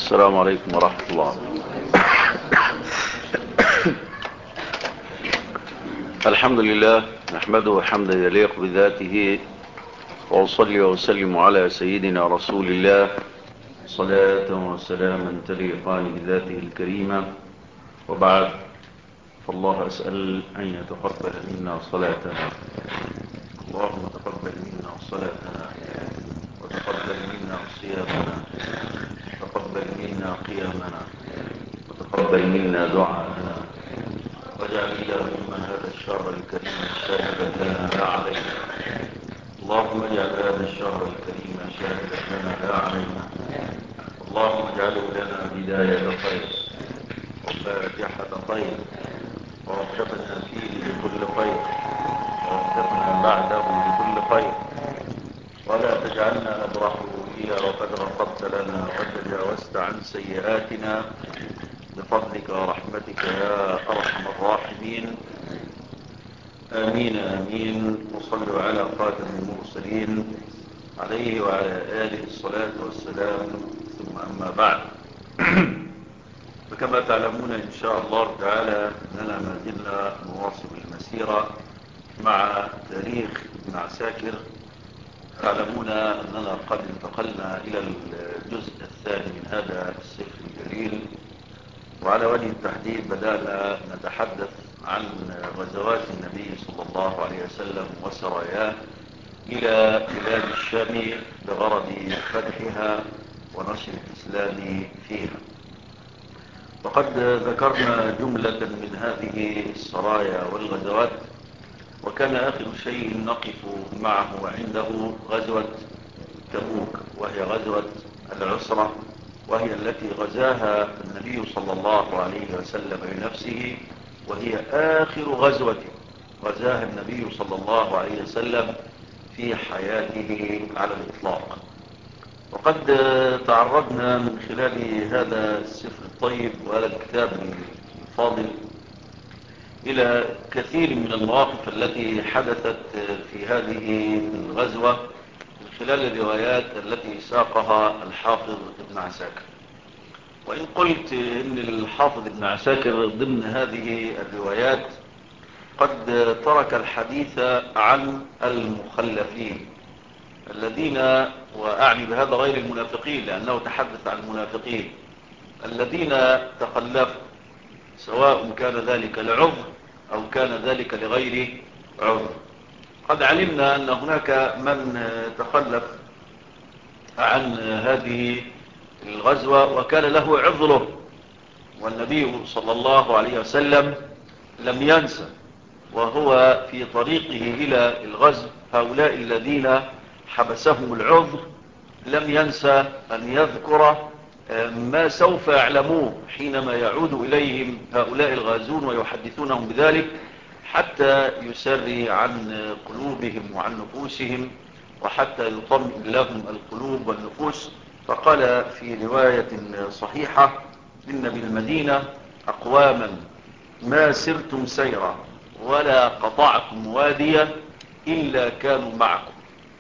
السلام عليكم ورحمة الله. الحمد لله نحمده حمدا يليق بذاته، وأصلي وأسلم على سيدنا رسول الله صلاة وسلاما تليقان بذاته الكريمة، وبعد، فالله أسأل أن يتقبل منا صلاتنا. اللهم تقبل منا صلاتنا، وتقبل منا صيامنا، وتقبل منا قيامنا، وتقبل منا دعاءنا، واجعل اللهم هذا الشهر الكريم شاهدا لنا لا علينا. اللهم اجعل هذا الشهر الكريم شاهدا لنا لا علينا. اللهم اجعله لنا بداية خير وفاتحة خير، ووفقنا فيه لكل خير، ووفقنا بعده لكل خير، ولا تجعلنا نبرحه إلا وقد غفرت لنا وتجاوزت عن سيئاتنا بفضلك ورحمتك يا أرحم الراحمين. آمين آمين. وصلوا على خاتم المرسلين عليه وعلى آله الصلاة والسلام، ثم أما بعد. فكما تعلمون إن شاء الله تعالى أننا ما زلنا نواصل المسيرة مع تاريخ ابن عساكر. تعلمون أننا قد انتقلنا إلى الجزء الثاني من هذا السفر الجليل، وعلى وجه التحديد بدأنا نتحدث عن غزوات النبي صلى الله عليه وسلم وسراياه إلى بلاد الشام بغرض فتحها ونشر الإسلام فيها. وقد ذكرنا جملة من هذه السرايا والغزوات، وكان آخر شيء نقف معه عنده غزوة تبوك، وهي غزوة العسرة، وهي التي غزاها النبي صلى الله عليه وسلم بنفسه، وهي آخر غزوة غزاها النبي صلى الله عليه وسلم في حياته على الإطلاق. وقد تعرضنا من خلال هذا السفر الطيب وهذا الكتاب الفاضل إلى كثير من المواقف التي حدثت في هذه الغزوة من خلال الروايات التي ساقها الحافظ ابن عساكر. وإن قلت إن الحافظ ابن عساكر ضمن هذه الروايات قد ترك الحديث عن المخلفين الذين، وأعني بهذا غير المنافقين لأنه تحدث عن المنافقين الذين تخلفوا، سواء كان ذلك لعذر أو كان ذلك لغير عذر. قد علمنا أن هناك من تخلف عن هذه الغزوة وكان له عذره، والنبي صلى الله عليه وسلم لم ينسى وهو في طريقه إلى الغزو هؤلاء الذين حبسهم العذر، لم ينسى أن يذكر ما سوف يعلموه حينما يعود إليهم هؤلاء الغازون ويحدثونهم بذلك، حتى يسري عن قلوبهم وعن نفوسهم، وحتى يطمئن لهم القلوب والنفوس. فقال في رواية صحيحة: إن بالمدينة أقواما ما سرتم سيرا ولا قطعتم واديا إلا كانوا معكم.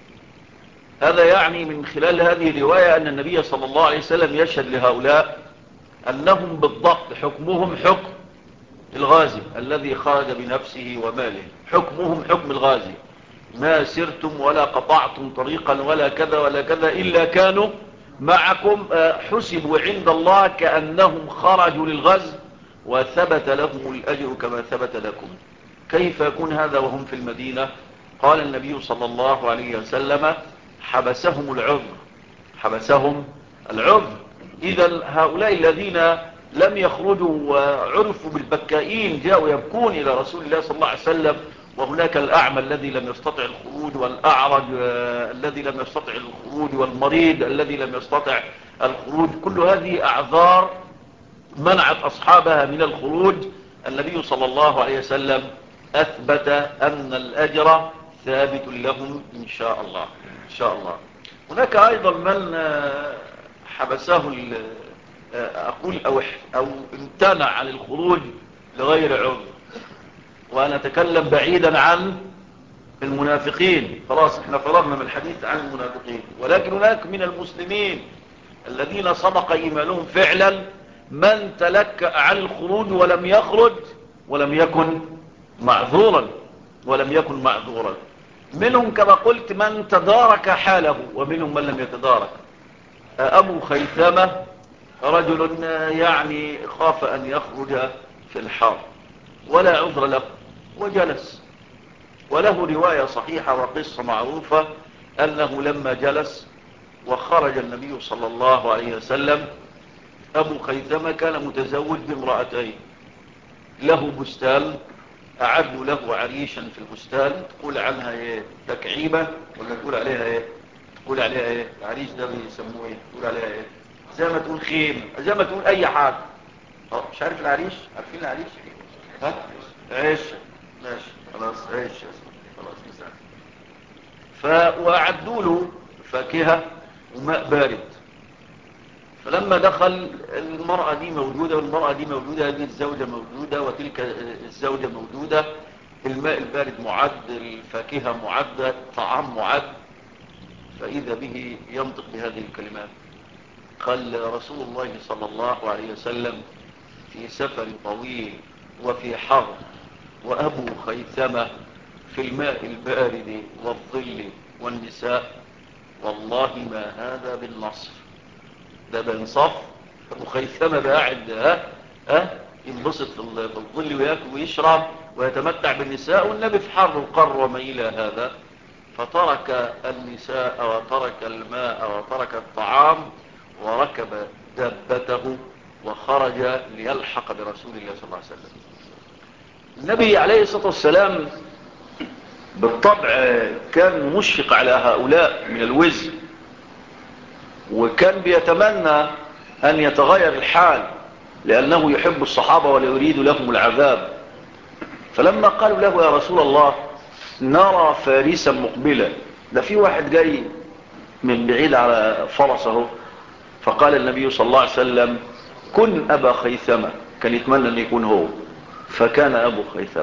هذا يعني من خلال هذه الرواية أن النبي صلى الله عليه وسلم يشهد لهؤلاء أنهم بالضبط حكمهم حكم الغازي الذي خرج بنفسه وماله، حكمهم حكم الغازي، ما سرتم ولا قطعتم طريقا ولا كذا ولا كذا إلا كانوا معكم، حسبوا عند الله كأنهم خرجوا للغزو وثبت لهم الأجر كما ثبت لكم. كيف يكون هذا وهم في المدينة؟ قال النبي صلى الله عليه وسلم: حبسهم العذر، حبسهم العذر. إذا هؤلاء الذين لم يخرجوا وعرفوا بالبكائين جاءوا يبكون إلى رسول الله صلى الله عليه وسلم، وهناك الأعمى الذي لم يستطع الخروج، والأعرج الذي لم يستطع الخروج، والمريض الذي لم يستطع الخروج. كل هذه أعذار منعت أصحابها من الخروج. النبي صلى الله عليه وسلم أثبت أن الأجر ثابت لهم إن شاء الله، إن شاء الله. هناك أيضا من حبسه أقول أو امتنع عن الخروج لغير عذر، وأنا أتكلم بعيدا عن المنافقين، خلاص احنا فرغنا من الحديث عن المنافقين. ولكن هناك من المسلمين الذين صدق إيمانهم فعلا من تلكأ عن الخروج ولم يخرج ولم يكن معذورا منهم كما قلت من تدارك حاله ومنهم من لم يتدارك. أبو خيثمة رجل يعني خاف أن يخرج في الحر ولا عذر له وجلس، وله رواية صحيحة وقصة معروفة أنه لما جلس وخرج النبي صلى الله عليه وسلم، أبو خيثمة كان متزوج بامرأتين، له بستان أعدوا له عريشا في البستان، تقول عنها ايه تكعيبة ولا تقول عليها ايه؟ تقول عليها ايه؟ العريش ده بيسموه ايه؟ تقول عليها ايه؟ زي ما تقول خيمة، زي ما تقول اي حاجة. مش عارف العريش؟ عارفين العريش؟ ها؟ عيش، ماشي خلاص عيش، خلاص مساء. وأعدوا له فاكهة وماء بارد. فلما دخل المرأة دي موجودة والمرأة دي موجودة، هذه الزوجة موجودة وتلك الزوجة موجودة، الماء البارد معد، الفاكهة معدة، الطعام معد. فإذا به ينطق بهذه الكلمات، قال رسول الله صلى الله عليه وسلم في سفر طويل وفي حر وأبو خيثمة في الماء البارد والظل والنساء، والله ما هذا بالنصر. ده بانصاف. أبو خيثمة قاعد ينبسط في الظل ويأكل ويشرب ويتمتع بالنساء، والنبي في حر وقر وما إلى هذا، فترك النساء وترك الماء وترك الطعام وركب دابته وخرج ليلحق برسول الله صلى الله عليه وسلم. النبي عليه الصلاة والسلام بالطبع كان مشفق على هؤلاء من الوزن، وكان بيتمنى أن يتغير الحال لأنه يحب الصحابة ولا يريد لهم العذاب. فلما قالوا له يا رسول الله نرى فارسا مقبلا، ده في واحد جاي من بعيد على فرسه، فقال النبي صلى الله عليه وسلم كن أبا خيثمة، كان يتمنى أن يكون هو، فكان أبو خيثمة،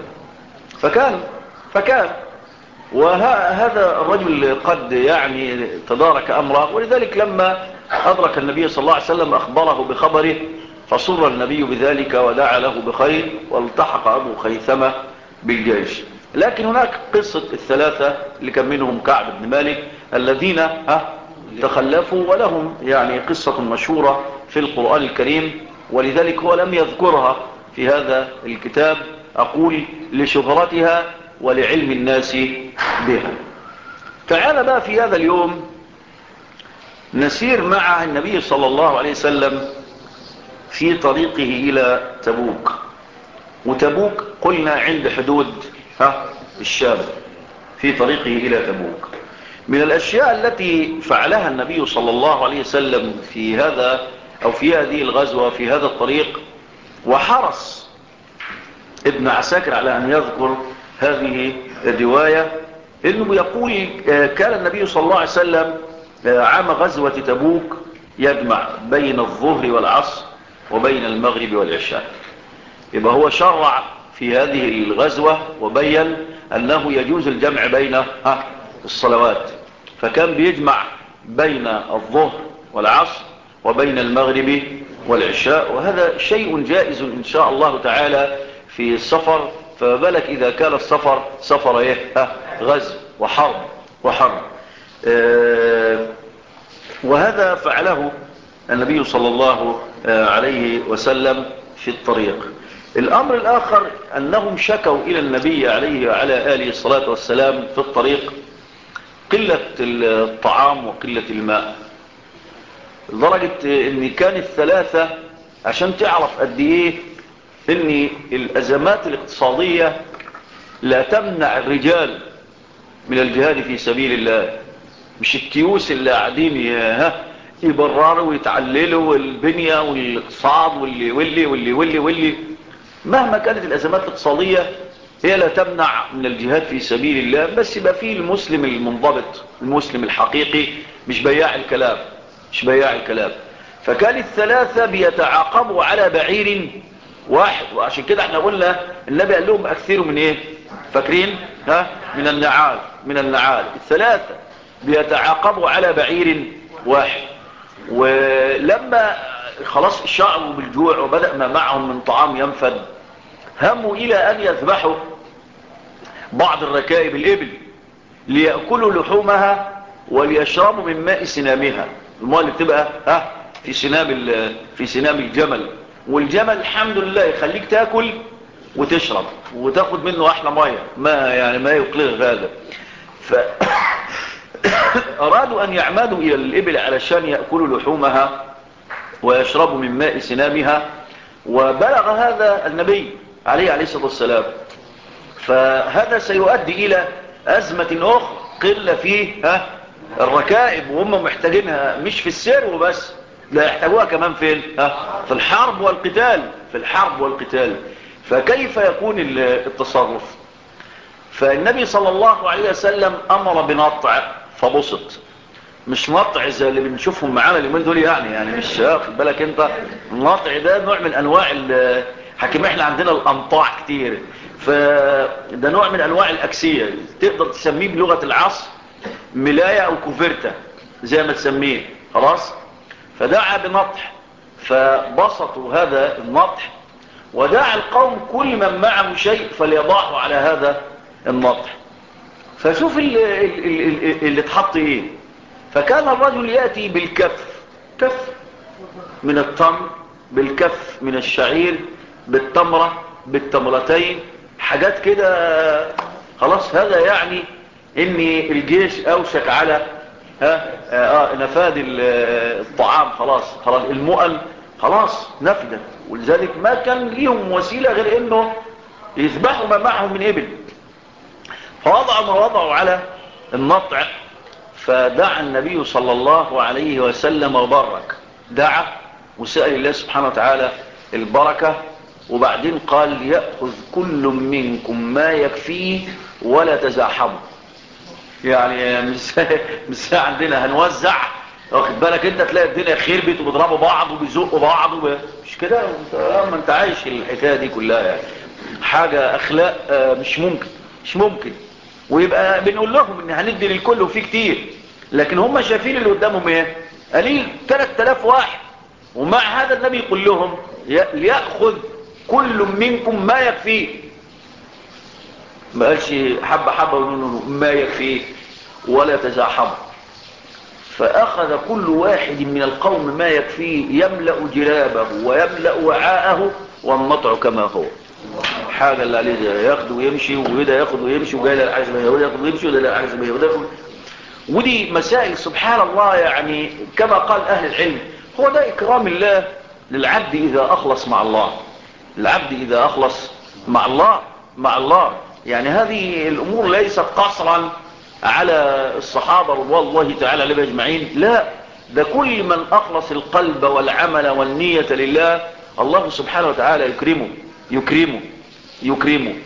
فكان وهذا الرجل قد يعني تدارك أمره، ولذلك لما أدرك النبي صلى الله عليه وسلم أخبره بخبره فصر النبي بذلك ودعا له بخير، والتحق أبو خيثمة بالجيش. لكن هناك قصة الثلاثة اللي كان منهم كعب بن مالك الذين تخلفوا، ولهم يعني قصة مشهورة في القرآن الكريم، ولذلك هو لم يذكرها في هذا الكتاب، أقول لشهرتها ولعلم الناس بها. تعال بقى في هذا اليوم نسير مع النبي صلى الله عليه وسلم في طريقه إلى تبوك. وتبوك قلنا عند حدود الشام، في طريقه إلى تبوك. من الأشياء التي فعلها النبي صلى الله عليه وسلم في هذا أو في هذه الغزوة في هذا الطريق، وحرص ابن عساكر على أن يذكر هذه الرواية، إنه يقول كان النبي صلى الله عليه وسلم عام غزوة تبوك يجمع بين الظهر والعصر وبين المغرب والعشاء. يبقى هو شرع في هذه الغزوة وبين أنه يجوز الجمع بين الصلوات، فكان بيجمع بين الظهر والعصر وبين المغرب والعشاء، وهذا شيء جائز إن شاء الله تعالى في السفر، فبالك إذا كان السفر سفر غزو وحرب. وهذا فعله النبي صلى الله عليه وسلم في الطريق. الأمر الآخر أنهم شكوا إلى النبي عليه وعلى آله الصلاة والسلام في الطريق قلة الطعام وقلة الماء، لدرجة أن كان الثلاثة عشان تعرف قد إيه أن الأزمات الاقتصادية لا تمنع الرجال من الجهاد في سبيل الله. مش الكيوس اللي قاعدين يبرروا ويتعللوا والبنية والاقتصاد واللي مهما كانت الأزمات الاقتصادية هي لا تمنع من الجهاد في سبيل الله، بس يبقى فيه المسلم المنضبط، المسلم الحقيقي، مش بياع الكلام. فكان الثلاثة بيتعاقبوا على بعير واحد، وعشان كده احنا قلنا النبي قال لهم أكثروا من ايه؟ فاكرين؟ من النعال. الثلاثة بيتعاقبوا على بعير واحد، ولما خلاص شعروا بالجوع وبدأ ما معهم من طعام ينفد، هموا إلى أن يذبحوا بعض الركائب الإبل ليأكلوا لحومها وليشربوا من ماء سنامها، الماء اللي بتبقى في سنام الجمل. والجمل الحمد لله يخليك تاكل وتشرب وتاخد منه احلى ما يقلغ هذا. فأرادوا أن يعمدوا إلى الإبل علشان يأكلوا لحومها ويشربوا من ماء سنامها، وبلغ هذا النبي عليه الصلاة والسلام. فهذا سيؤدي إلى أزمة أخرى، قلة في الركائب، وهم محتاجينها مش في السير وبس، لا يحتاجوها كمان في الحرب والقتال. فكيف يكون التصرف؟ فالنبي صلى الله عليه وسلم أمر بنطع فبسط، مش نطع زي اللي بنشوفهم معانا اليومين دول، يعني مش واخد بالك انت. النطع ده نوع من انواع حكيم، احنا عندنا الانطاع كتير، فده نوع من انواع الاكسية، تقدر تسميه بلغة العصر ملاية او كوفرتة زي ما تسميه، خلاص. فدعا بنطح، فبسطوا هذا النطح، ودعا القوم كل من معه شيء فليضعه على هذا النطح. فشوف اللي اتحط ايه. فكان الرجل يأتي بالكف، كف من التمر، بالكف من الشعير، بالتمرة، بالتمرتين، حاجات كده. خلاص هذا يعني ان الجيش اوشك على نفاد الطعام، خلاص المؤن خلاص نفدت، ولذلك ما كان ليهم وسيلة غير انه يذبحوا ما معهم من ابل. فوضعوا ما وضعوا على النطع، فدعا النبي صلى الله عليه وسلم وبرك، دعا وسأل الله سبحانه وتعالى البركة، وبعدين قال يأخذ كل منكم ما يكفيه ولا تزاحموا. يعني مش عندنا هنوزع، واخد بالك انت، تلاقي الدنيا خربت وبيضربوا بعض وبيزقوا بعض مش كده. ما انت عايش الحكايه دي كلها، يعني حاجه اخلاق مش ممكن. ويبقى بنقول لهم ان هندي للكل وفي كتير، لكن هم شايفين اللي قدامهم ايه؟ قليل، 3000 واحد. ومع هذا النبي يقول لهم ليأخذ كل منكم ما يكفيه، ما قالش حبة حبة ما يكفيه ولا تزاحموا. فأخذ كل واحد من القوم ما يكفيه، يملأ جرابه ويملأ وعاءه، والنطع كما هو. حاجة اللي عليه ده ياخد ويمشي، وده ياخد ويمشي، وجاي للعجز ما ياخد، ياخد ويمشي، وده للعجز ما ياخد. ودي مسائل سبحان الله، يعني كما قال أهل العلم، هو ده إكرام الله للعبد إذا أخلص مع الله. العبد إذا أخلص مع الله يعني هذه الأمور ليست قصرا على الصحابة رضوان الله تعالى عليهم أجمعين، لا، ده كل من أخلص القلب والعمل والنية لله الله سبحانه وتعالى يكرمه.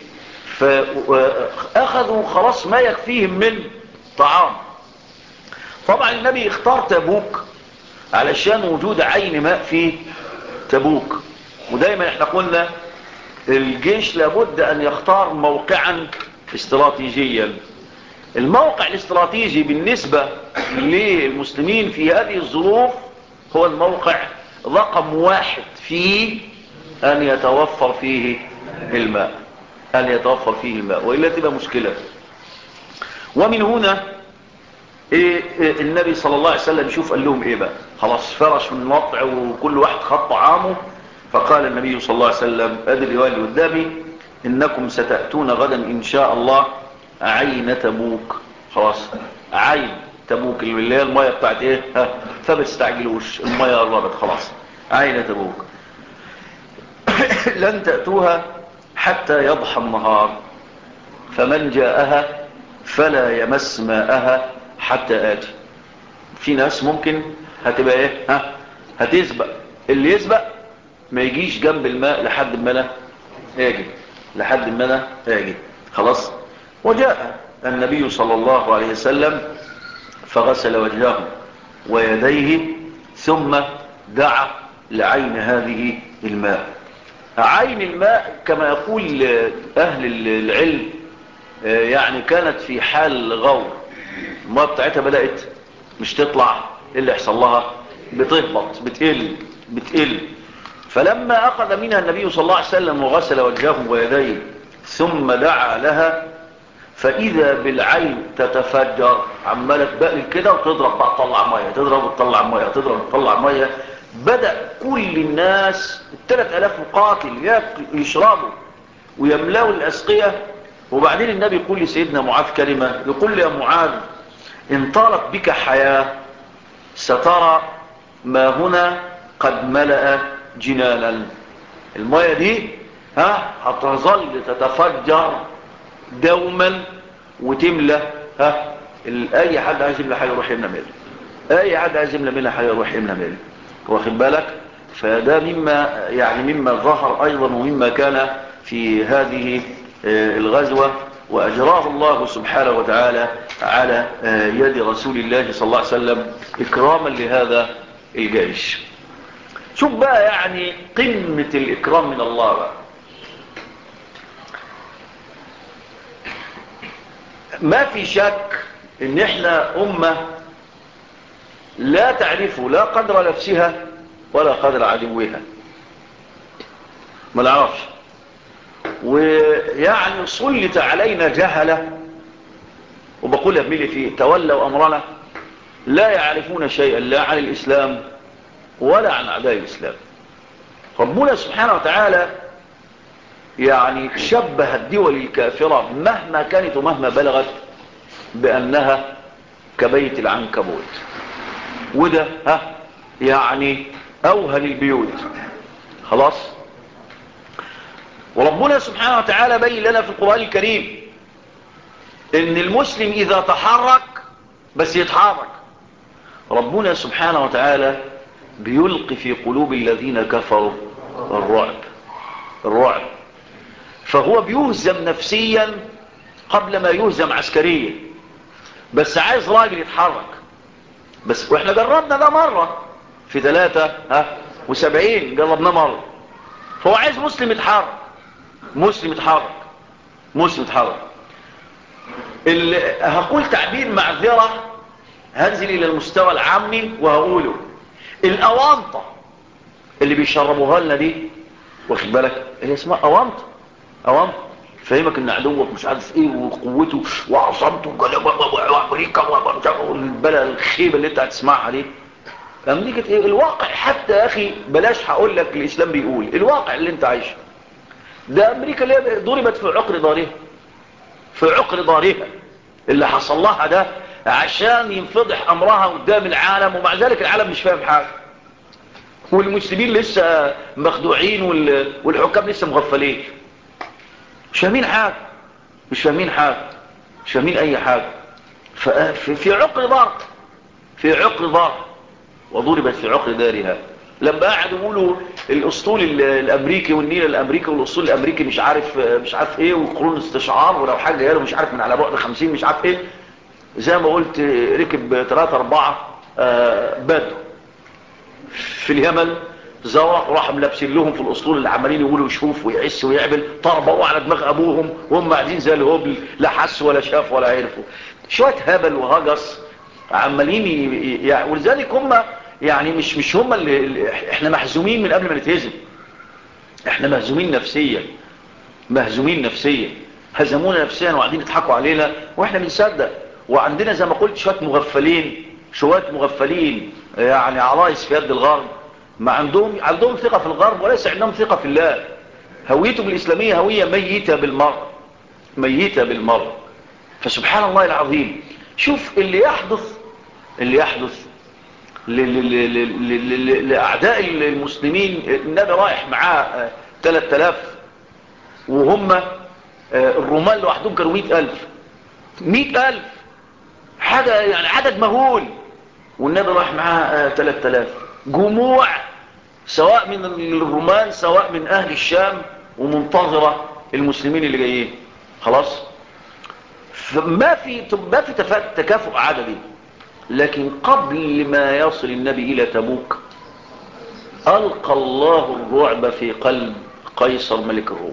فأخذوا خلاص ما يكفيهم من طعام. طبعا النبي اختار تبوك علشان وجود عين ماء في تبوك، ودايما احنا قلنا الجيش لابد ان يختار موقعا استراتيجيا. الموقع الاستراتيجي بالنسبة للمسلمين في هذه الظروف هو الموقع رقم 1 في ان يتوفر فيه الماء، وإلا تبقى مشكلة. ومن هنا النبي صلى الله عليه وسلم شوف قال لهم ايه بقى، خلاص فرش من الوضع وكل واحد خط طعامه. فقال النبي صلى الله عليه وسلم، ادي الرواية اللي قدامي، انكم ستأتون غدا ان شاء الله عين تبوك. خلاص عين تبوك اللي هي المية بتاعت ايه، فما تستعجلوش، المية قربت خلاص، عين تبوك. لن تأتوها حتى يضحى النهار، فمن جاءها فلا يمس ماءها حتى آتي. في ناس ممكن هتبقى ايه، هتسبق، اللي يسبق ما يجيش جنب الماء لحد ما انا اجي، خلاص. وجاء النبي صلى الله عليه وسلم فغسل وجهه ويديه، ثم دعا لعين هذه الماء. عين الماء كما يقول اهل العلم يعني كانت في حال غور، الماء بتاعتها بدأت مش تطلع، اللي يحصل لها بتهبط، بتقل. فلما أخذ منها النبي صلى الله عليه وسلم وغسل وجهه ويديه ثم دعا لها، فإذا بالعين تتفجر، عمالة تبقل كده وتضرب بقى تطلع مية، تضرب وتطلع مية، تضرب وتطلع مية. بدأ كل الناس 3000 مقاتل يشربوا ويملأوا الأسقية. وبعدين النبي يقول لسيدنا معاذ كلمة، يقول لي يا معاذ إن طالت بك حياة سترى ما هنا قد ملأ جنانا. المية دي هتظل تتفجر دوما وتملى. اي حد عايز يملى حاجه يروح يملى ملء، اي حد عايز يملى منها حاجه يروح يملى ملء، واخد بالك؟ فده مما ظهر ايضا ومما كان في هذه الغزوه، واجراه الله سبحانه وتعالى على يد رسول الله صلى الله عليه وسلم اكراما لهذا الجيش. شوف بقى يعني قمه الاكرام من الله بقى. ما في شك ان احنا امة لا تعرف لا قدر نفسها ولا قدر عدوها، ما نعرفش. ويعني سلط علينا جهلة، وبقولها بملي فيه، تولوا امرنا لا يعرفون شيئا لا عن الاسلام ولا عن اعداء الاسلام. ربنا سبحانه وتعالى يعني شبه الدول الكافرة مهما كانت ومهما بلغت بأنها كبيت العنكبوت، وده يعني أوهن البيوت. خلاص. وربنا سبحانه وتعالى بين لنا في القرآن الكريم إن المسلم إذا تحرك بس يتحرك، ربنا سبحانه وتعالى بيلقي في قلوب الذين كفروا الرعب. فهو بيهزم نفسيا قبل ما يهزم عسكريا، بس عايز راجل يتحرك بس. واحنا جربنا ده مرة في 73 جربنا مرة. فهو عايز مسلم يتحرك. هقول تعبير معذرة، هنزل الى المستوى العامي وهقوله: الاوانطة اللي بيشربوها لنا دي، واخد بالك، هي اسمها اوانطة. فهمك ان عدوك مش عارف ايه وقوته وعصمته وامريكا والبلا الخيبه اللي انت هتسمعها دي. امريكا ايه الواقع؟ حتى يا اخي بلاش هقول لك الاسلام بيقول الواقع اللي انت عايشه ده. امريكا اللي ضربت في عقر ضارها اللي حصل لها ده عشان ينفضح امرها قدام العالم، ومع ذلك العالم مش فاهم حاجه، والمسلمين لسه مخدوعين والحكام لسه مغفلين، مش فاهمين اي حاجة. في عقر ضار وضربت في عقر دارها. لما قاعدوا يقولوا الاسطول الامريكي والنيل الامريكي والاسطول الامريكي مش عارف ايه، وقرون استشعار، ولو حاجه قالوا مش عارف من على بعد 50 مش عارف ايه، زي ما قلت ركب 3-4 بدو في اليمن زورق، وراح ملابسين لهم في الاسطول اللي عمالين يقولوا يشوف ويعس ويعمل، طربوا على دماغ ابوهم وهم قاعدين زي الهبل، لا حس ولا شاف ولا عرفوا. شويه هبل وهجس عمالين ولذلك هم يعني مش هم اللي احنا محزومين من قبل ما نتهزم. احنا مهزومين نفسيا، هزمونا نفسيا وقاعدين يضحكوا علينا واحنا بنصدق. وعندنا زي ما قلت شويه مغفلين يعني عرايس في يد الغرب، ما عندهم ثقة في الغرب وليس عندهم ثقة في الله. هويتهم الإسلامية هوية ميتة بالمرة. فسبحان الله العظيم، شوف اللي يحدث لأعداء المسلمين. النبي رايح معاه 3000 وهم الرومان لوحدهم كانوا 100,000 حاجة يعني عدد مهول، والنبي رايح معاه 3000 جموع سواء من الرومان سواء من اهل الشام، ومنتظرة المسلمين اللي جايين. خلاص. ما في تكافؤ عددي. لكن قبل ما يصل النبي الى تبوك القى الله الرعب في قلب قيصر ملك الروم.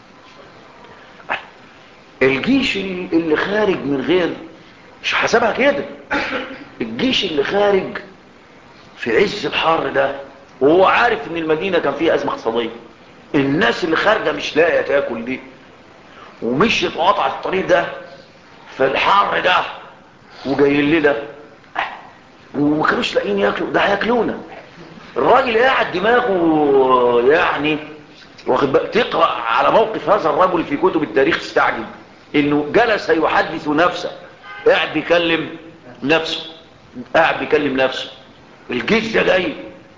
الجيش اللي خارج من غير مش حسبها كده، الجيش اللي خارج في عز الحر ده، وهو عارف ان المدينة كان فيها ازمة اقتصادية، الناس اللي خارجة مش لاقية تاكل دي، ومشيت وقطعت الطريق ده في الحر ده وجايين لنا، وما كانوش لاقيين ياكلوا، ده هياكلونا. الراجل قاعد دماغه يعني واخد بالك. تقرأ على موقف هذا الرجل في كتب التاريخ تستعجب انه جلس يحدث نفسه، قاعد بيكلم نفسه، قاعد بيكلم نفسه. الجيش ده جاي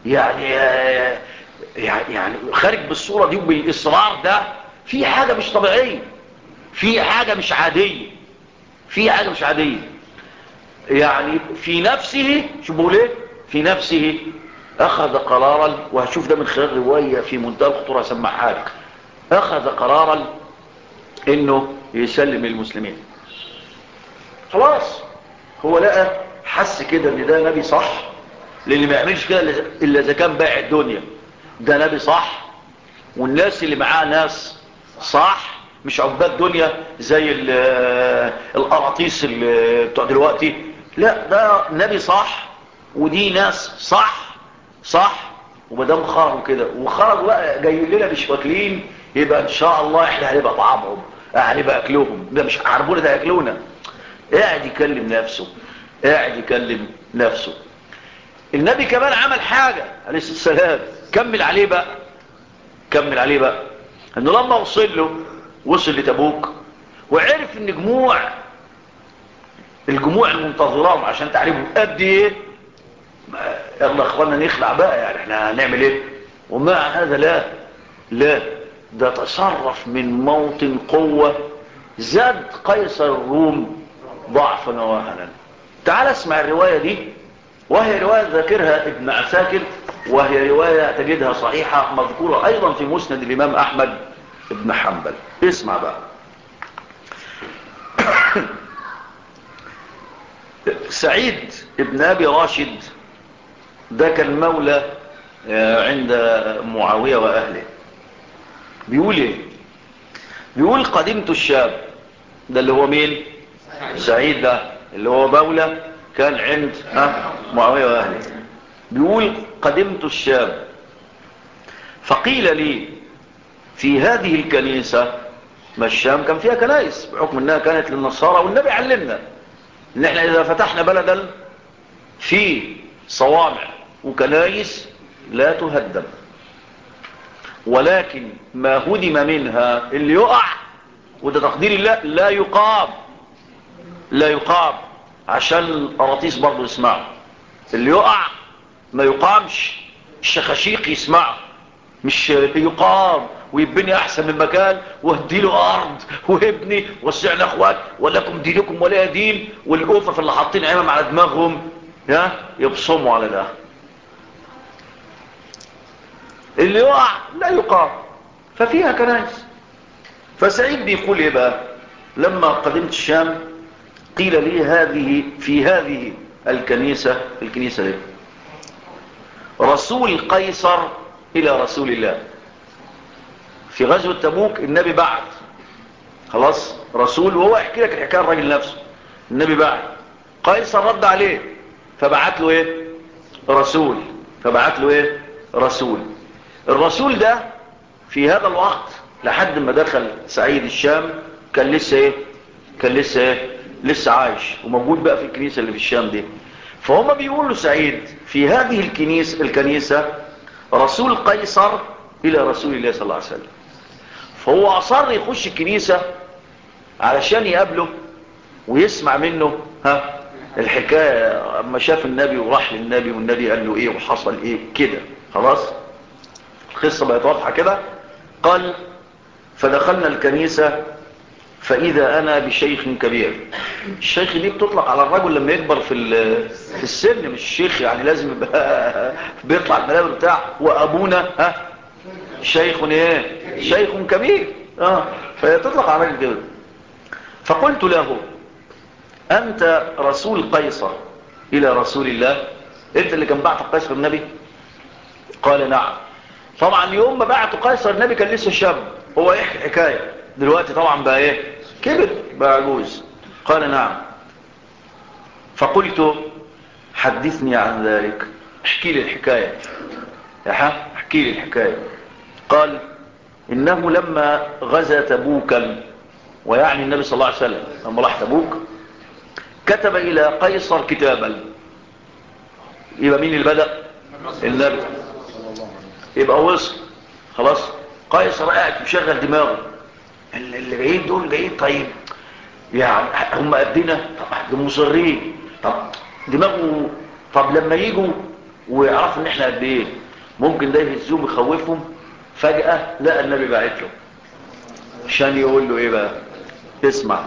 يعني خارج بالصورة دي وبالإصرار ده، في حاجة مش طبيعية، في حاجة مش عادية، في حاجة مش عادية. يعني في نفسه، شو بقول ايه، في نفسه اخذ قرارا، وهشوف ده من خلال رواية في منتهى الخطورة سمعها لك، اخذ قرارا انه يسلم المسلمين. خلاص هو لقى حس كده ان ده نبي صح، للي ما يعملش كده الا اذا كان بايع الدنيا. ده نبي صح، والناس اللي معاه ناس صح، مش عباد دنيا زي القراطيس اللي بتوع دلوقتي. لا، ده نبي صح، ودي ناس صح. ومدام خرجوا كده وخرجوا بقى جايين لنا مش واكلين، يبقى ان شاء الله احنا هنبقى طعامهم، هنبقى اكلهم، ده مش عربونا، ده ياكلونا. قاعد يكلم نفسه، قاعد يكلم نفسه. النبي كمان عمل حاجة عليه السلام، كمل عليه بقى انه لما وصل لتبوك، وعرف ان الجموع المنتظرهم عشان تعرفوا قد ايه، يلا اخوانا نخلع بقى، يعني احنا هنعمل ايه؟ ومع هذا لا، ده تصرف من موطن قوة، زاد قيصر الروم ضعفا ووهنا. تعال اسمع الرواية دي، وهي رواية ذاكرها ابن عساكر، وهي رواية تجدها صحيحة مذكورة ايضا في مسند الامام احمد ابن حنبل. اسمع بقى. سعيد ابن ابي راشد ده كان مولى عند معاوية واهله. بيقول ايه؟ بيقول قدمت الشام، ده اللي هو مين؟ سعيد ده اللي هو مولى كان عند معاوية واهله. بيقول قدمت الشام فقيل لي في هذه الكنيسة، ما الشام كان فيها كنائس بحكم انها كانت للنصارى، والنبي علمنا ان احنا اذا فتحنا بلدا في صوامع وكنائس لا تهدم، ولكن ما هدم منها اللي يقع، وده تقدير الله، لا يقام عشان القراطيس برضو يسمعوا. اللي يقع ما يقامش، الشخاشيق يسمعوا، مش يقام ويبني احسن من مكان وهديله ارض وابني وسعنا اخوات ولكم دينكم ولا دين، والأوفف اللي حاطين عمام على دماغهم يبصموا على ده. اللي يقع لا يقام، ففيها كنائس. فسعيد بيقول ايه بقى؟ لما قدمت الشام قيل لي في هذه الكنيسة دي رسول قيصر الى رسول الله. في غزوة تبوك النبي بعت خلاص رسول، وهو يحكي لك الحكاية الراجل نفسه. النبي بعت، قيصر رد عليه فبعت له ايه؟ رسول. الرسول ده في هذا الوقت لحد ما دخل سعيد الشام كان لسه عايش وموجود بقى في الكنيسة اللي في الشام دي. فهم بيقولوا سعيد في هذه الكنيسة رسول قيصر الى رسول الله صلى الله عليه وسلم. فهو اصر يخش الكنيسة علشان يقابله ويسمع منه الحكاية، اما شاف النبي وراح للنبي والنبي قال له ايه وحصل ايه كده. خلاص القصة بقت واضحة كده. قال فدخلنا الكنيسة فإذا أنا بشيخ كبير. الشيخ دي بتطلق على الرجل لما يكبر في السن، مش الشيخ يعني لازم يبقى بيطلع المنابر بتاع. وأبونا شيخ كبير فهي تطلق على الرجل كبير. فقلت له أنت رسول قيصر إلى رسول الله؟ أنت اللي كان بعت قيصر النبي؟ قال نعم. طبعا يوم ما بعت قيصر النبي كان لسه شاب، هو يحكي الحكاية دلوقتي طبعا بقى ايه، كبر بقى عجوز. قال نعم. فقلت حدثني عن ذلك، احكي لي الحكاية احكي لي الحكاية. قال إنه لما غزا تبوكا، ويعني النبي صلى الله عليه وسلم لما راح تبوك كتب إلى قيصر كتابا. يبقى مين اللي بدأ؟ النبي. يبقى وصل خلاص. قيصر قاعد مشغل دماغه، اللي جايين دول جايين طيب يعني هم قدنا، طب مصرين، طب دماغه، طب لما يجوا ويعرفوا ان احنا قد ايه ممكن ده يهزهم يخوفهم. فجأة لقى النبي باعت له عشان يقول له ايه بقى؟ اسمع.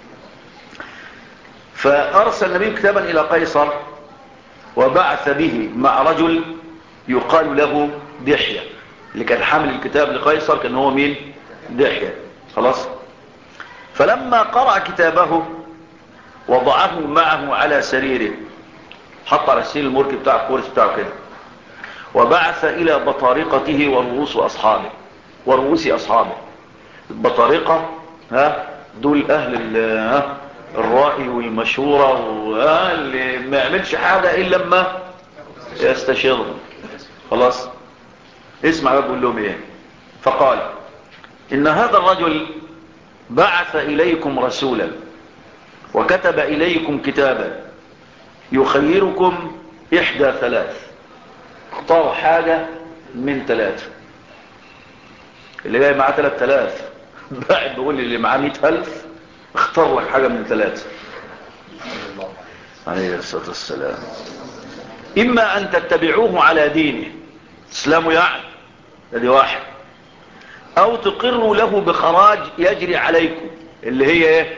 فارسل النبي كتابا الى قيصر وبعث به مع رجل يقال له دحية. اللي كان حامل الكتاب لقيصر كان هو مين؟ دحية. خلاص. فلما قرأ كتابه وضعه معه على سريره، حط على سرير المركب بتاع الكورس بتاعه كده، وبعث إلى بطارقته ورؤوس أصحابه. البطارقة دول أهل الرأي والمشورة، اللي ما يعملش حاجة إلا لما يستشيرهم. خلاص. اسمع بقول لهم ايه. فقال إن هذا الرجل بعث إليكم رسولا وكتب إليكم كتابا يخيركم إحدى ثلاث. اختاروا حاجة من ثلاثة. اللي جاي معاه 3000 بعد بيقول اللي معاه 100,000 اختار لك حاجة من ثلاثة. عليه الصلاة والسلام. إما أن تتبعوه على دينه، تسلموا يعني، هذه واحد، أو تقروا له بخراج يجري عليكم، اللي هي ايه؟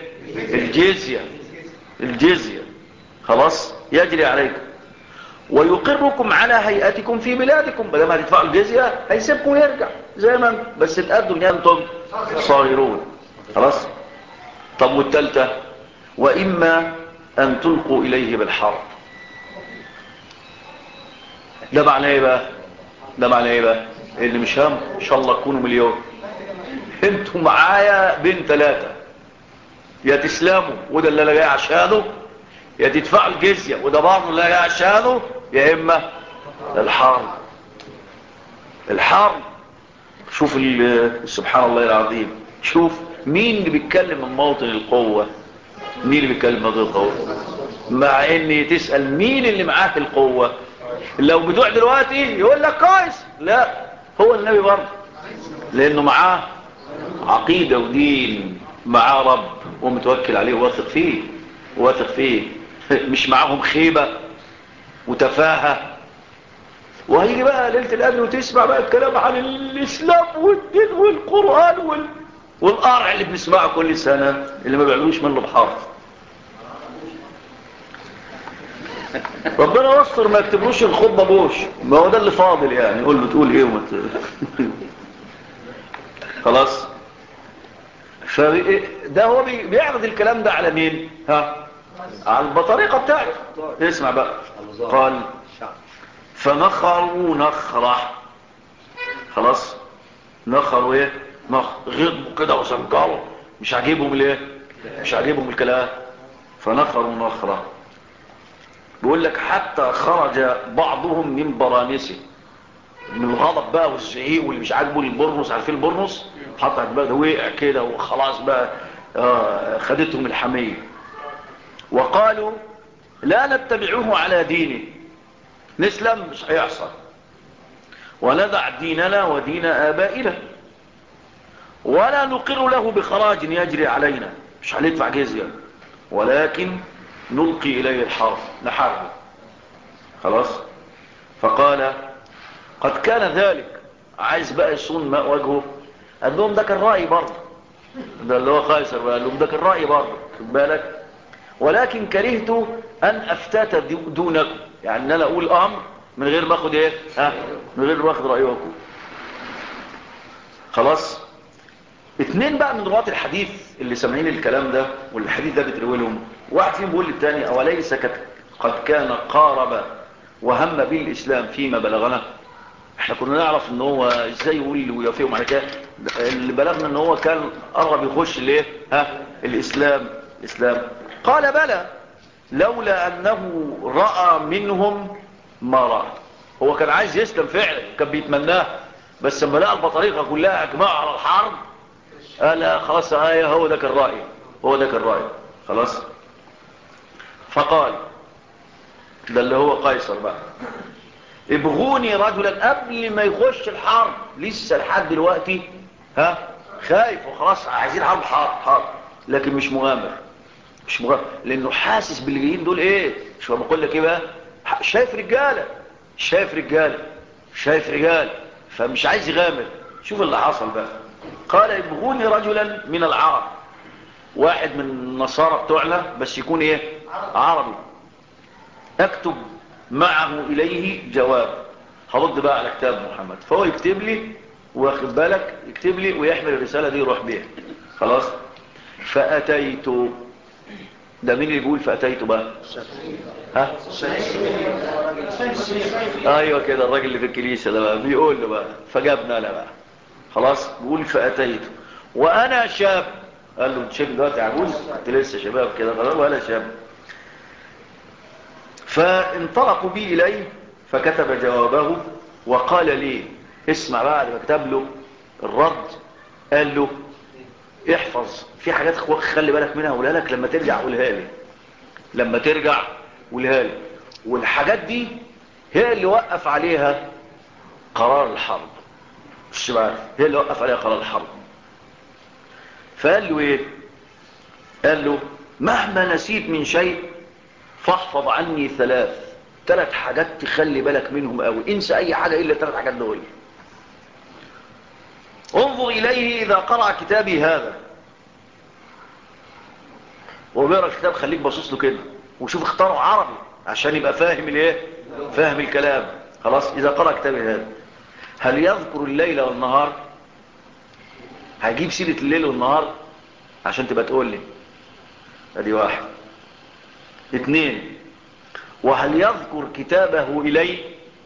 الجزية. خلاص. يجري عليكم ويقركم على هيئتكم في بلادكم. بدل ما تدفعوا الجزية هيسيبكم ويرجع زي ما انتم، بس تقدم ان انتم صاغرون. خلاص. طب والثالثة؟ وإما أن تلقوا إليه بالحرب. ده معنى ايه بقى؟ اللي مش هم ان شاء الله تكونوا مليون، انتوا معايا بين ثلاثة: يا تسلموا وده اللي انا جاي عشانه، يا تدفعوا الجزية وده برضه اللي انا جاي عشانه، يا اما الحرب. شوف سبحان الله العظيم. شوف مين اللي بيتكلم من موطن القوة، مين اللي بيتكلم من موطن القوة، مع ان تسأل مين اللي معاه القوة. لو بتوع دلوقتي يقول لك كويس، لا، هو النبي برضه، لانه معاه عقيدة ودين، معاه رب ومتوكل عليه واثق فيه مش معاهم خيبة وتفاهة. وهيجي بقى ليلة القدر وتسمع بقى الكلام عن الإسلام والدين والقرآن والقرع اللي بنسمعه كل سنة، اللي ما بيعملوش منه بحرف. ربنا يستر ما يكتبلوش الخطبة بوش، ما هو ده اللي فاضل يعني، يقول له تقول ايه خلاص. فده هو بيعرض الكلام ده على مين؟ على البطريقة بتاعته. اسمع بقى. قال فنخروا نخرة. خلاص. نخروا ايه؟ غضبوا كده وسنكروا، مش عاجبهم الكلام. فنخروا نخرة. بيقول لك حتى خرج بعضهم من برانسه، من الغضب بقى والزعيق واللي مش عاجبه البرنس. عارفين البرنس؟ حط على دماغه، وقع كده وخلاص بقى خدتهم الحمية. وقالوا لا نتبعوه على دينه، نسلم مش هيحصل، وندع ديننا ودين آبائنا، ولا نقر له بخراج يجري علينا، مش هندفع جزية، ولكن نلقي إليه الحرب، نحاربه. خلاص. فقال قد كان ذلك. عايز بقى يصون ماء وجهه. قال لهم ده كان رأي برضه، ده اللي هو قيصر بقى، قال لهم ده كان رأي برضه، خد بالك، ولكن كرهت أن أفتات دونكم، يعني أن أنا أقول أمر من غير ما أخذ إيه؟ من غير ما أخذ رأيكم. خلاص. اتنين بقى من رواة الحديث اللي سامعين الكلام ده والحديث ده بتروي لهم، واحد فيهم بيقول للتاني أوليس قد كان قارب وهم بالإسلام فيما بلغنا. احنا كنا نعرف ان هو ازاي يقول ويوافقهم على كده، اللي بلغنا ان هو كان قرب يخش ليه الاسلام. قال بلى، لولا انه رأى منهم ما رأى. هو كان عايز يسلم فعلا، كان بيتمناه، بس لما لقى البطريقة كلها اجمعوا على الحرب قال خلاص هو ده كان رأي، هو ده كان رأي خلاص. فقال ده اللي هو قيصر بقى، ابغوني رجلا، قبل ما يخش الحرب لسه لحد دلوقتي خايف وخلاص عايزين حرب، لكن مش مغامر، مش مغامر، لانه حاسس باللي جايين دول ايه، مش بقول لك ايه بقى، شايف رجاله، شايف رجال، فمش عايز يغامر. شوف اللي حصل بقى، قال ابغوني رجلا من العرب، واحد من النصارى بتوعنا بس يكون ايه، عربي، اكتب معه اليه جواب، هرد بقى على كتاب محمد، فهو يكتب لي، واخد بالك، يكتب لي ويحمل الرسالة دي يروح بيها خلاص. فأتيت، ده مين اللي بيقول فأتيت بقى؟ ايوه كده، الراجل اللي في الكنيسة ده بقى بيقول له بقى، فجابنا له بقى خلاص، بيقول فأتيت وانا شاب. قال له انت شاب دلوقتي عجوز؟ انت لسه شباب كده خلاص ولا شاب. فانطلقوا بي اليه فكتب جوابه وقال لي اسمع بعد ما كتب له الرد، قال له احفظ في حاجات خلي بالك منها، قولها لك لما ترجع قولها لي، لما ترجع قولها لي، والحاجات دي هي اللي وقف عليها قرار الحرب، مش عارف هي اللي وقف عليها قرار الحرب. فقال له ايه، قال له مهما نسيت من شيء فاحفظ عني ثلاث حاجات تخلي بالك منهم قوي، انسى اي حاجة الا 3 حاجات دول. انظر اليه اذا قرأ كتابي هذا، وهو بيقرأ الكتاب خليك باصص له كده، وشوف اختاره عربي عشان يبقى فاهم الايه، فاهم الكلام خلاص. اذا قرأ كتابي هذا هل يذكر الليل والنهار، هجيب سيرة الليل والنهار عشان تبقى تقول لي، ادي 1. 2 وهل يذكر كتابه الي،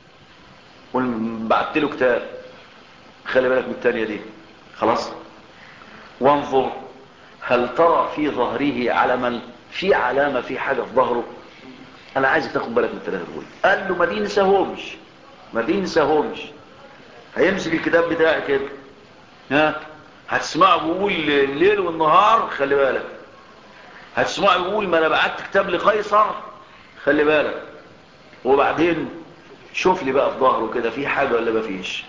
وبعت له كتاب، خلي بالك من الثانية دي خلاص. وانظر هل ترى في ظهره علما، في علامة، في حاجة في ظهره، انا عايزك تاخد بالك من 3 دول. قال له ما تنساهمش، هيمسك الكتاب بتاعي كده، هتسمعه بيقول الليل والنهار، خلي بالك، هتسمعه بيقول ما انا بعت كتاب لقيصر، خلي بالك، وبعدين شوف لي بقى في ظهره كده في حاجة ولا ما فيش.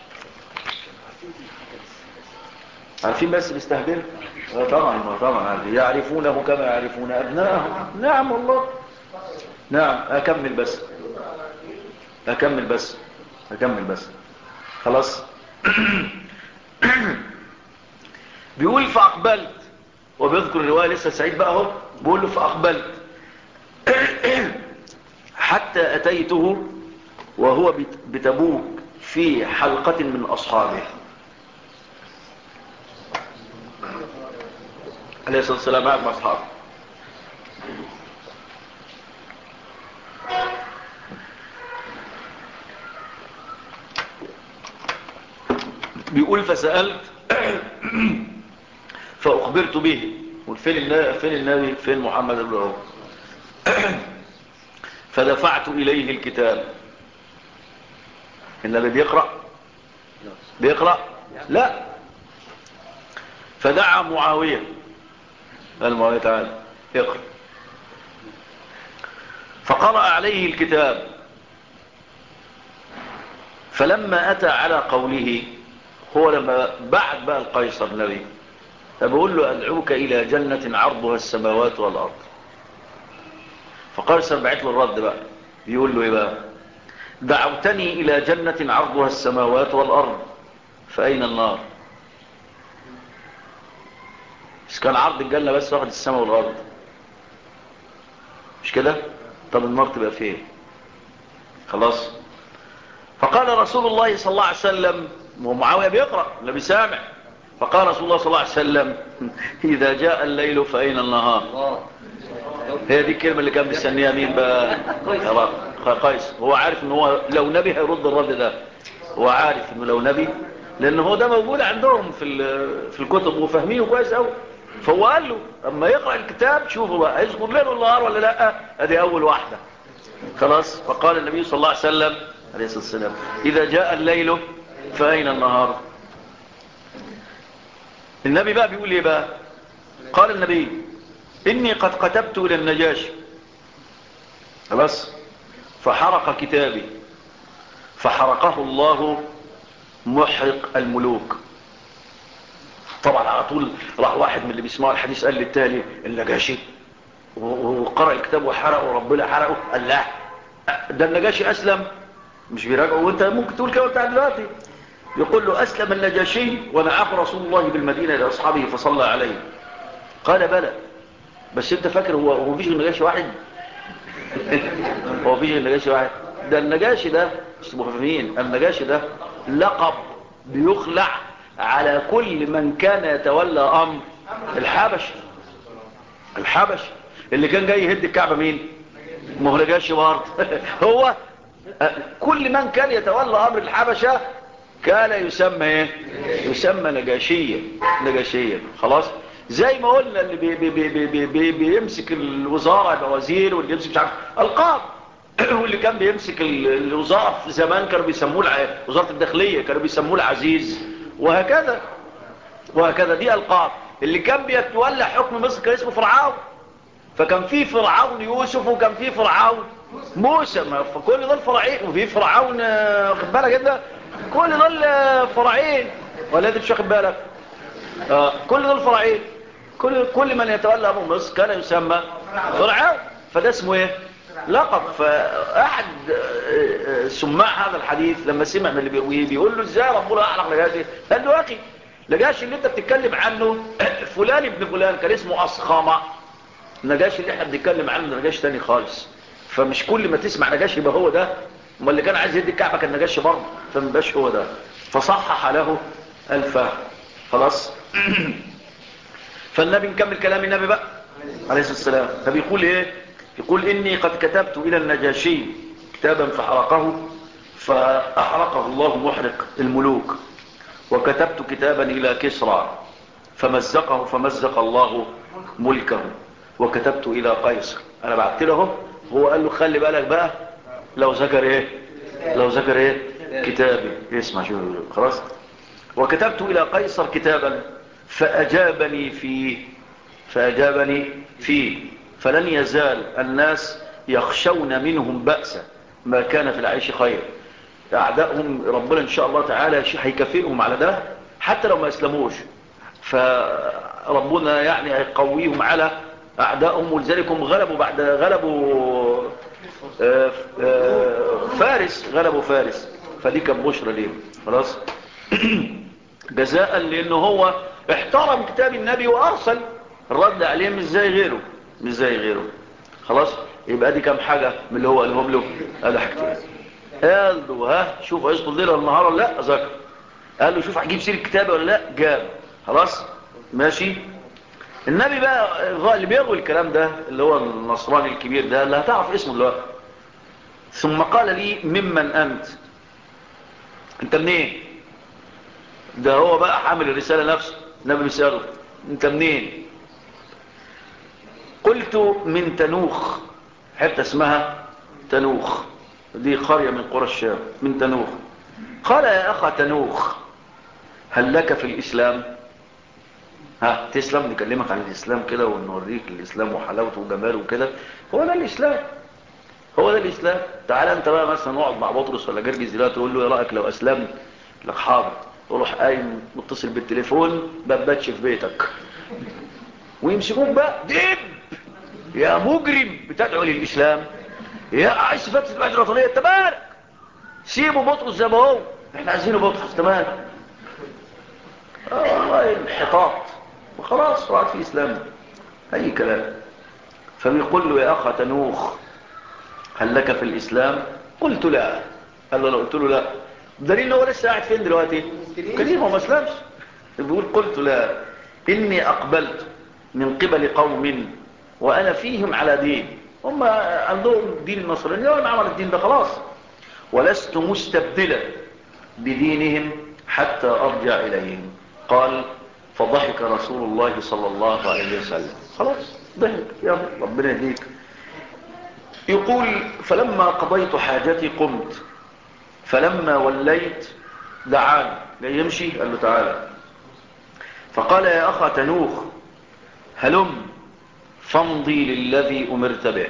عارفين بس بيستهبل، طبعا عارفين، يعرفونه كما يعرفون ابنائهم. نعم والله، نعم. اكمل بس خلاص. بيقول فاقبلت، وبيذكر الرواية لسه سعيد بقى اهو، بيقول له فاقبلت حتى اتيته وهو بتبوك في حلقة من اصحابه عليه الصلاة والسلام، مع اصحابه. بيقول فسألت فأخبرت به، فين النبي، فين محمد بن عمر. فدفعت إليه الكتاب. النبي بيقرأ لا. فدعا معاوية، قال معاوية تعالى اقرأ، فقرأ عليه الكتاب. فلما أتى على قوله، هو لما بعد بقى القيصر النبي، فبقول له أدعوك إلى جنة عرضها السماوات والأرض. فقيصر بعت له الرد بقى، بيقول له إيه بقى، دعوتني إلى جنة عرضها السماوات والأرض فأين النار؟ مش كان عرض الجنة بس واخد السماء والأرض، مش كده؟ طب النار تبقى فين؟ خلاص. فقال رسول الله صلى الله عليه وسلم، ومعاوية بيقرأ النبي سامع، فقال رسول الله صلى الله عليه وسلم إذا جاء الليل فأين النهار؟ هي دي الكلمة اللي كان بيستنيها مين بقى؟ قيس. هو عارف ان هو لو نبي هيرد الرد ده، هو عارف انه لو نبي، لان هو ده موجود عندهم في الكتب وفاهمينه كويس قوي. فهو قال له اما يقرأ الكتاب شوفوا بقى هيذكر ليل والنهار ولا لا، ادي اول واحدة خلاص. فقال النبي صلى الله عليه وسلم عليه الصلاة والسلام. إذا جاء الليل فأين النهار؟ النبي بقى بيقول ايه بقى؟ قال النبي إني قد كتبت إلى النجاشي خلاص فحرق كتابي فحرقه الله محرق الملوك. طبعا على طول راح واحد من اللي بيسمعوا الحديث قال للتالي النجاشي وقرأ الكتاب وحرقه وربنا حرقه. قال لا ده النجاشي أسلم مش بيراجعه. وانت ممكن تقول كده بتاع دلوقتي يقول له أسلم النجاشي ونعاه رسول الله بالمدينة لأصحابه فصلى عليه. قال بلى بس انت فاكر هو مفيش النجاشي واحد؟ هو مفيش النجاشي واحد. ده النجاشي ده مش مخففين. النجاشي ده لقب بيخلع على كل من كان يتولى أمر الحبش اللي كان جاي يهد الكعبة. مين؟ ما هو نجاشي برضه. هو كل من كان يتولى أمر الحبشة كان يسمى ايه؟ يسمى نجاشيا. خلاص زي ما قلنا اللي بيمسك الوزارة يبقى وزير واللي يمسك مش عارف ألقاب. واللي كان بيمسك الوزارة في زمان كانوا بيسموه وزارة الداخلية كانوا بيسموه العزيز وهكذا دي ألقاب. اللي كان بيتولى حكم مصر كان اسمه فرعون. فكان في فرعون يوسف وكان في فرعون موسى. فكل دول فرعين وفي فرعون واخد بالك كده كل دول فرعين ولا انت مش واخد بالك؟ كل دول فرعين. كل من يتولى امر مصر كان يسمى فرعون. فده اسمه ايه؟ لقب. فاحد سماع هذا الحديث لما سمع من اللي بيقول له ازاي ربنا اعلق نجاشي قال له يا اخي نجاشي اللي انت بتتكلم عنه فلان ابن فلان كان اسمه أصخامة. نجاشي اللي احنا بنتكلم عنه نجاشي تاني خالص. فمش كل ما تسمع نجاشي يبقى هو ده. اما اللي كان عايز يدي الكعبة كان نجاشي برضه فمبقاش هو ده. فصحح له الفهم. خلاص. فالنبي نكمل كلام النبي بقى عليه الصلاة والسلام. فبيقول ايه؟ يقول اني قد كتبت الى النجاشي كتابا فحرقه فاحرقه الله محرق الملوك وكتبت كتابا الى كسرى فمزقه فمزق الله ملكه وكتبت الى قيصر. انا بعت له هو قال له خلي بالك بقى لو ذكر ايه كتابي اسمع شو خلاص. وكتبت الى قيصر كتابا فاجابني فيه فلن يزال الناس يخشون منهم بأسا ما كان في العيش خير. اعدائهم ربنا ان شاء الله تعالى هيكافئهم على ده حتى لو ما اسلموش. فربنا يعني هيقويهم على اعدائهم ولذلك هم غلبوا فارس. فدي كان بشرى ليهم خلاص. جزاء لانه هو احترم كتاب النبي وارسل الرد عليه مش زي غيره. خلاص يبقى دي كام حاجة من اللي هو قالهم له. قال حاجتين. قال له شوف هيسطل ليلة النهار ولا لا ذكر. قال له شوف هجيب سير الكتاب ولا لا جاب. خلاص ماشي. النبي بقى اللي بيروي الكلام ده اللي هو النصراني الكبير ده اللي هتعرف اسمه دلوقتي. ثم قال لي ممن انت منين؟ ده هو بقى حامل الرسالة نفسه. النبي بيسأله انت منين؟ قلت من تنوخ حتى اسمها تنوخ دي قرية من قرى الشام من تنوخ. قال يا أخا تنوخ هل لك في الإسلام؟ تسلم نكلمك عن الإسلام كده ونوريك الإسلام وحلاوته وجماله وكده. هو ده الإسلام. تعال انت بقى مثلا نقعد مع بطرس ولا جرجس دلوقتي تقول له ايه رأيك لو أسلمت؟ لك حاضر. وروح قايم متصل بالتليفون بباتش في بيتك ويمسكوك بقى دب يا مجرم بتدعو للإسلام يا عايز فتح الوحدة الوطنية. انت مالك؟ سيبه بطرس زي ما هو احنا عايزينه بطرس تمام. والله انحطاط وخلاص وقعد في إسلام أي كلام. فبيقول له يا أخ تنوخ هل لك في الإسلام؟ قلت لا. قال له قلت له لا دليل هو لسه قاعد فين دلوقتي؟ كريم هو ما اسلمش. بيقول قلت لا إني أقبلت من قبل قوم وأنا فيهم على دين. هم عندهم دين النصرانية وأنا عمل الدين ده خلاص. ولست مستبدلا بدينهم حتى أرجع إليهم. قال فضحك رسول الله صلى الله عليه وسلم. خلاص ضحك يا ربنا يهديك. يقول فلما قضيت حاجتي قمت فلما وليت دعاني، جاي يمشي قال له تعالى، فقال يا أخا تنوخ هلم فامضي للذي أمرت به.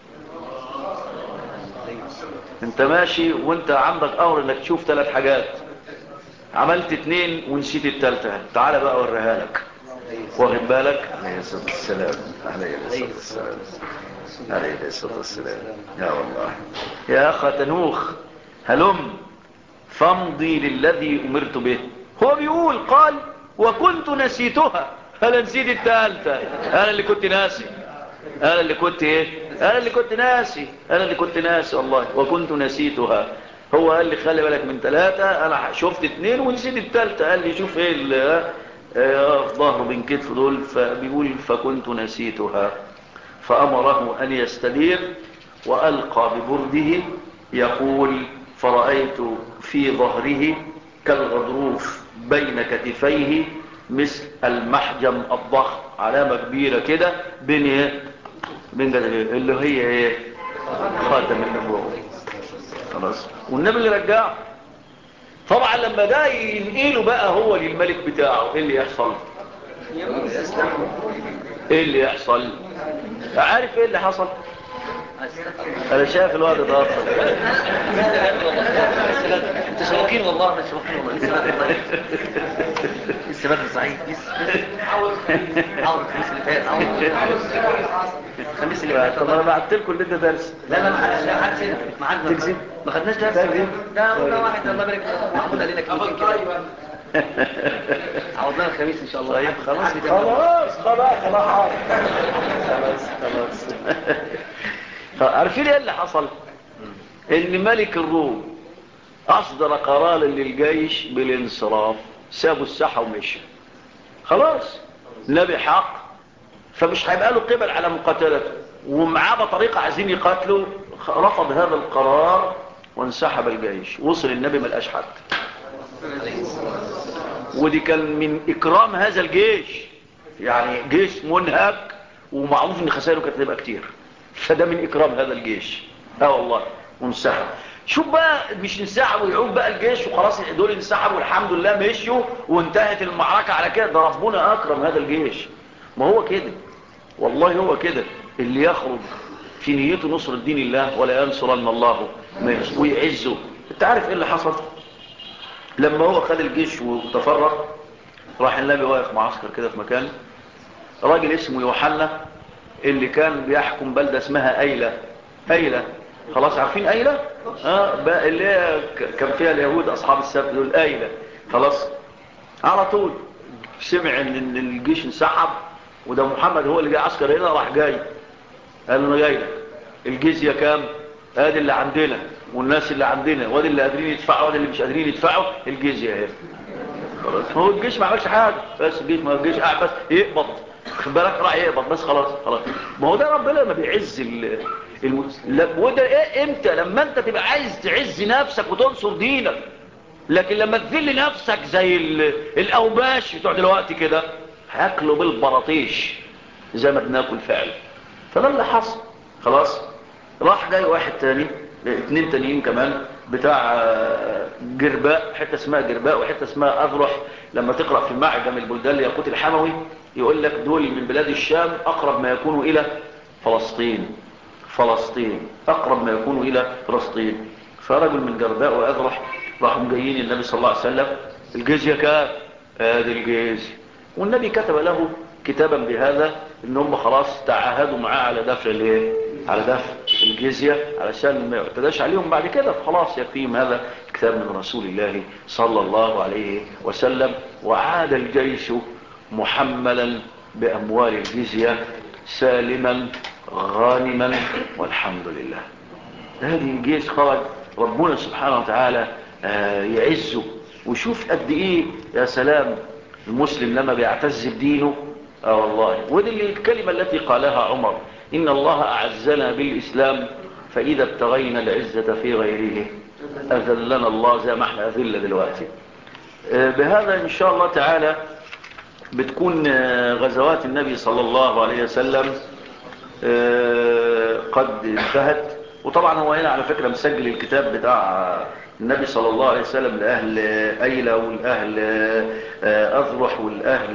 انت ماشي وانت عندك امر انك تشوف 3 حاجات، عملت 2 ونسيت الثالثه، تعالى بقى اوريها لك. واخد بالك؟ عليه الصلاه والسلام، عليه الصلاه والسلام، عليه الصلاه والسلام. يا والله يا اخا تنوخ هلم فامضي للذي امرت به. هو بيقول قال وكنت نسيتها، انا نسيت الثالثه، انا اللي كنت ناسي، انا اللي كنت ايه، انا اللي كنت ناسي، انا اللي كنت ناسي والله، وكنت نسيتها. هو قال لي خلي بالك من 3، انا شفت 2 ونسيت الثالثه. قال لي شوف ايه اللي في ظهره بين كتفه دول، فبيقول فكنت نسيتها. فامره ان يستدير والقى ببرده يقول فرأيت في ظهره كالغضروف بين كتفيه مثل المحجم الضخم، علامة كبيرة كده بين ايه، بين اللي هي ايه، خاتم النبوة. خلاص، والنبي اللي رجعه. طبعا لما ده ينقله بقى هو للملك بتاعه، ايه اللي يحصل؟ ايه اللي يحصل؟ عارف ايه اللي حصل؟ انا شايف الوقت ده اصلا انت شوقين والله، انا شوقين والله. السبب صحيح. عاوز الخميس اللي فات، الخميس اللي فات. طب انا بعت لكم اللي انت درس. لا ما حدش معانا، تكذب، ما خدناش درس. ده قلنا واحد الله يبارك له محمود قال لنا كلمتين كده. عوضنا الخميس ان شاء الله. طيب خلاص عارفين ايه اللي حصل؟ ان ملك الروم اصدر قرارا للجيش بالانصراف، سابوا الساحه ومشوا. خلاص نبي حق، فمش هيبقى له قبل على مقاتلته، ومعاه بطريقه عايزين يقاتلوا. رفض هذا القرار وانسحب الجيش. وصل النبي ما لقاش حد. ودي كان من اكرام هذا الجيش، يعني جيش منهك ومعروف ان خسائره كانت تبقى كتير، فده من اكرام هذا الجيش. والله وانسحب. شوف بقى، مش انسحب ويعود بقى الجيش وخلاص، دول انسحبوا والحمد لله مشيوا وانتهت المعركة على كده. ده ربنا اكرم هذا الجيش. ما هو كده والله، هو كده اللي يخرج في نيته نصر الدين الله ولا ينصرن الله ويعزه. انت عارف ايه اللي حصل لما هو خد الجيش وتفرق؟ راح النبي واقف معسكر كده في مكان، راجل اسمه يوحنا اللي كان بيحكم بلدة اسمها ايلة. خلاص عارفين ايلة؟ اللي هي كان فيها اليهود اصحاب السبت دول، ايلة. خلاص على طول سمع ان الجيش انسحب وده محمد هو اللي جاي عسكر هنا، راح جاي قال له انا جاي لك، الجزية كام؟ ادي اللي عندنا والناس اللي عندنا، وادي اللي قادرين يدفعوا وادي اللي مش قادرين يدفعوا، الجزية اهي. خلاص هو الجيش ما عملش حاجة، بس الجيش قاعد بس يقبض، خد بالك، راح يقبض بس. خلاص ما هو ده ربنا ما بيعز وده ايه؟ امتى؟ لما انت تبقى عايز تعز نفسك وتنصر دينك. لكن لما تذل نفسك زي الاوباش بتوع دلوقتي كده، هياكلوا بالبراطيش زي ما بناكل فعلا. فده اللي حصل. خلاص راح جاي واحد تاني، 2 تانيين كمان بتاع جرباء، حته اسمها جرباء وحته اسمها اذرح. لما تقرا في معجم البلدان لياقوت الحموي يقول لك دول من بلاد الشام، اقرب ما يكونوا الى فلسطين، اقرب ما يكونوا الى فلسطين. فرجل من جرباء واذرح راحوا جايين النبي صلى الله عليه وسلم، الجزيه كام؟ ادي الجزيه. والنبي كتب له كتابا بهذا ان هم خلاص تعاهدوا معاه على دفع الايه، على دفع الجزيه، علشان ما يعتداش عليهم بعد كده. فخلاص يكفيهم هذا الكتاب من رسول الله صلى الله عليه وسلم. وعاد الجيش محملا باموال الجزيه سالما غانما والحمد لله. هذه الجيش خرج ربنا سبحانه وتعالى يعزه. وشوف قد ايه يا سلام المسلم لما بيعتز بدينه. والله ودي الكلمة التي قالها عمر، إن الله أعزنا بالإسلام فإذا ابتغينا العزة في غيره أذلنا الله زي ما احنا أذل دلوقتي. بهذا إن شاء الله تعالى بتكون غزوات النبي صلى الله عليه وسلم قد انتهت. وطبعا هو هنا على فكرة مسجل الكتاب بتاع النبي صلى الله عليه وسلم لأهل أيلة والأهل أذرح والأهل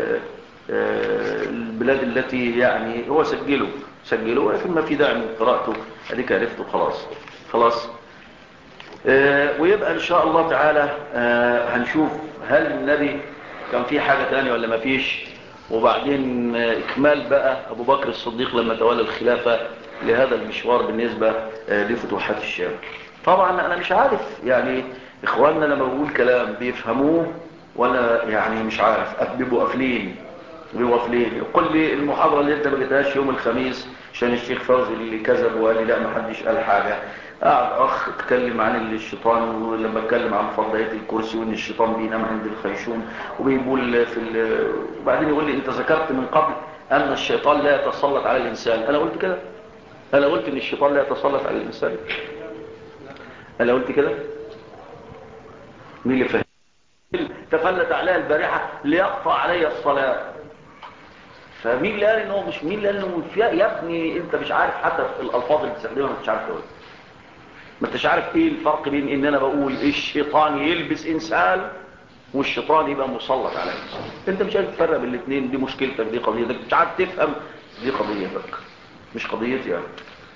البلاد التي يعني هو سجله ولكن ما في داعي من قراءته، أديك عرفته خلاص. ويبقى إن شاء الله تعالى هنشوف هل النبي كان في حاجة تانية ولا ما فيش، وبعدين إكمال بقى أبو بكر الصديق لما تولى الخلافة لهذا المشوار بالنسبة لفتوحات الشام. طبعا أنا مش عارف يعني إخواننا لما بقول كلام بيفهموه ولا يعني مش عارف، بيبقوا قافلين. يقول لي المحاضرة اللي انت ما جيتهاش يوم الخميس عشان الشيخ فوزي اللي كذب وقال لي لا ما حدش قال حاجة. قاعد اخ اتكلم عن الشيطان، ولما اتكلم عن فضائية الكرسي وان الشيطان بينام عند الخيشوم وبيقول وبعدين يقول لي انت ذكرت من قبل ان الشيطان لا يتسلط على الانسان. انا قلت كده؟ انا قلت ان الشيطان لا يتسلط على الانسان؟ انا قلت كده؟ مين اللي فهم؟ تفلت عليها البارحة ليقطع علي الصلاة. فمين اللي قال انه مش، مين اللي قال انه يا ابني انت مش عارف حتى الالفاظ اللي بتستخدمها، ما انتش عارف تقول، ما انتش عارف ايه الفرق بين ان انا بقول الشيطان يلبس انسان والشيطان يبقى مسلط على انسان. انت مش عارف تفرق بين الاثنين، دي مشكلتك، دي قضيتك، مش عارف تفهم، دي قضيتك مش قضيتي يعني.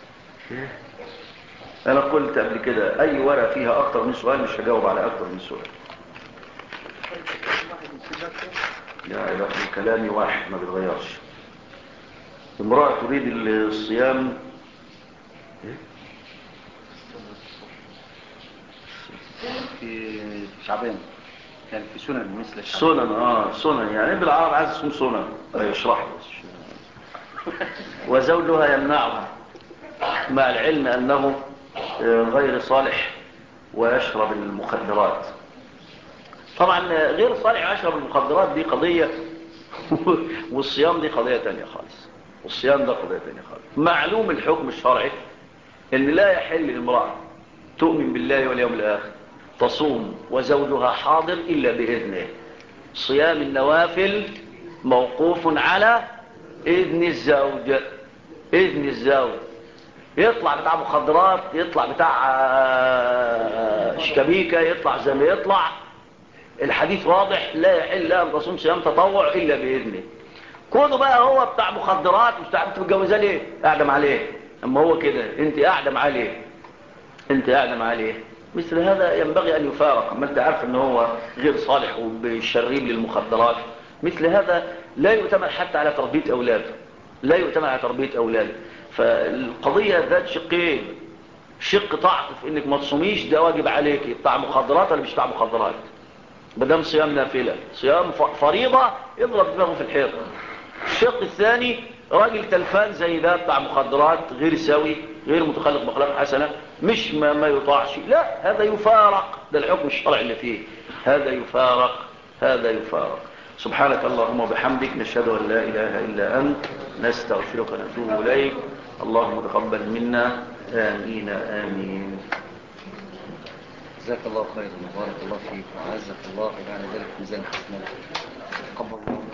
انا قلت قبل كده اي ورقه فيها اكتر من سؤال مش هجاوب على اكتر من سؤال. يا إلهي كلامي واحد ما بيتغيرش. امرأة تريد الصيام في شعبان كان في سنن مثل سنن يعني بالعرب عايز اسم سنن يشرح وزوجها يمنعها مع العلم أنه غير صالح ويشرب المخدرات. طبعا غير صالح ويشرب المخدرات دي قضية والصيام دي قضية تانية خالص. معلوم الحكم الشرعي ان لا يحل للمرأة تؤمن بالله واليوم الآخر تصوم وزوجها حاضر إلا بإذنه. صيام النوافل موقوف على إذن الزوج. يطلع بتاع مخدرات، يطلع بتاع شكبيكة، يطلع زي ما يطلع، الحديث واضح، لا يحل لها أن تصوم صيام تطوع إلا بإذنه. كونه بقى هو بتاع مخدرات مش بتاع متجوزة ليه؟ أعدم عليه. أما هو كده أنت أعدم عليه. مثل هذا ينبغي أن يفارق. أما أنت عارف أنه هو غير صالح وبالشريب للمخدرات، مثل هذا لا يؤتمن حتى على تربية أولاده. فالقضية ذات شقين. شق تعطف انك ما تصوميش ده واجب عليك، بتاع مخدرات ولا مش بتاع مخدرات. بدام صيام نافلة، صيام فريضة يضرب دماغه في الحيط. الشق الثاني راجل تلفان زي ده بتاع مخدرات غير سوي غير متخلق بأخلاق حسنة، مش ما يطاعش، لا هذا يفارق. ده الحكم الشرعي اللي فيه، هذا يفارق. سبحانك اللهم وبحمدك نشهد أن لا إله إلا أنت نستغفرك ونتوب إليك. اللهم تقبل منا. آمين. جزاك الله خيرا وبارك الله فيك وعزك الله وجعل ذلك ميزان حسنات. تقبل الله